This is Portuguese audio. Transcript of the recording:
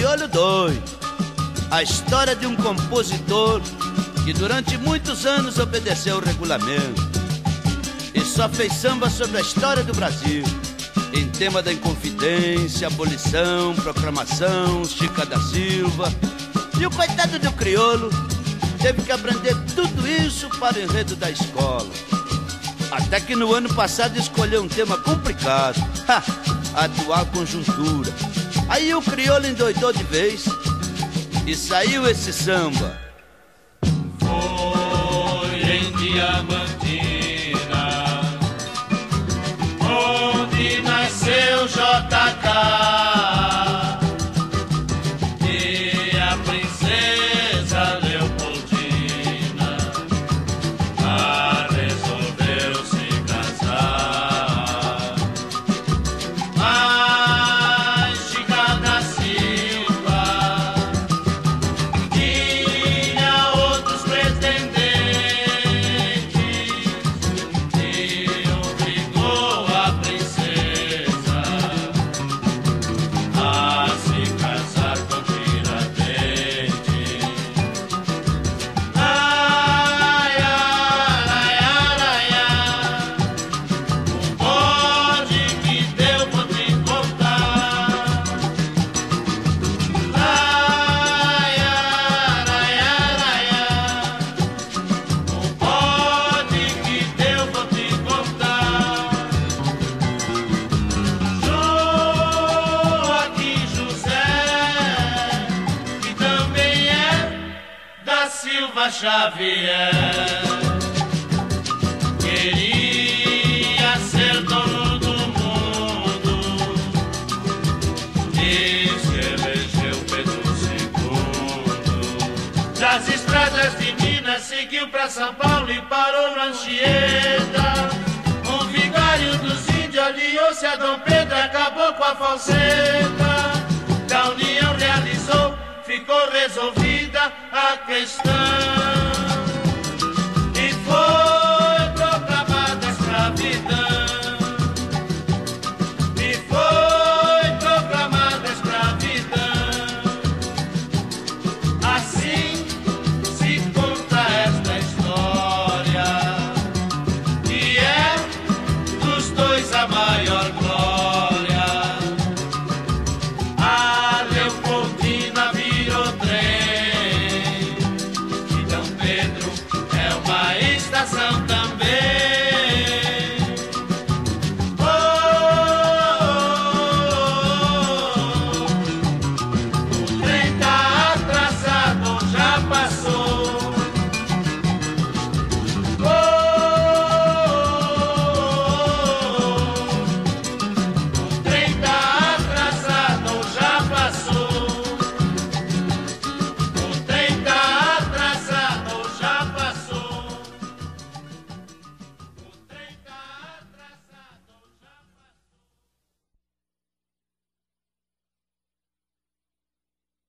Crioulo Doido, a história de um compositor que durante muitos anos obedeceu o regulamento e só fez samba sobre a história do Brasil, em tema da Inconfidência, abolição, proclamação, Chica da Silva. E o coitado do crioulo teve que aprender tudo isso para o enredo da escola. Até que no ano passado escolheu um tema complicado, a atual conjuntura. Aí o crioulo endoidou de vez e saiu esse samba. Foi em Diamantina, onde nasceu JK, e a princesa Leopoldina resolveu se casar. Mas Chica da Silva tinha outros pretendentes e obrigou a princesa a se casar com Tiradentes. Ai, ai, ai, ai, ai, o bode que deu vou te contar. Ai, ai, ai, ai, ai, o bode que deu vou te contar. Joaquim José, que também é da Silva Xavier, queria ser dono do mundo, diz que elegeu Pedro II. Das estradas de Minas seguiu pra São Paulo e parou na Anchieta. O vigário dos índios aliou-se a Dom Pedro, acabou com a falseta. Da união realizou, ficou resolvida a questão.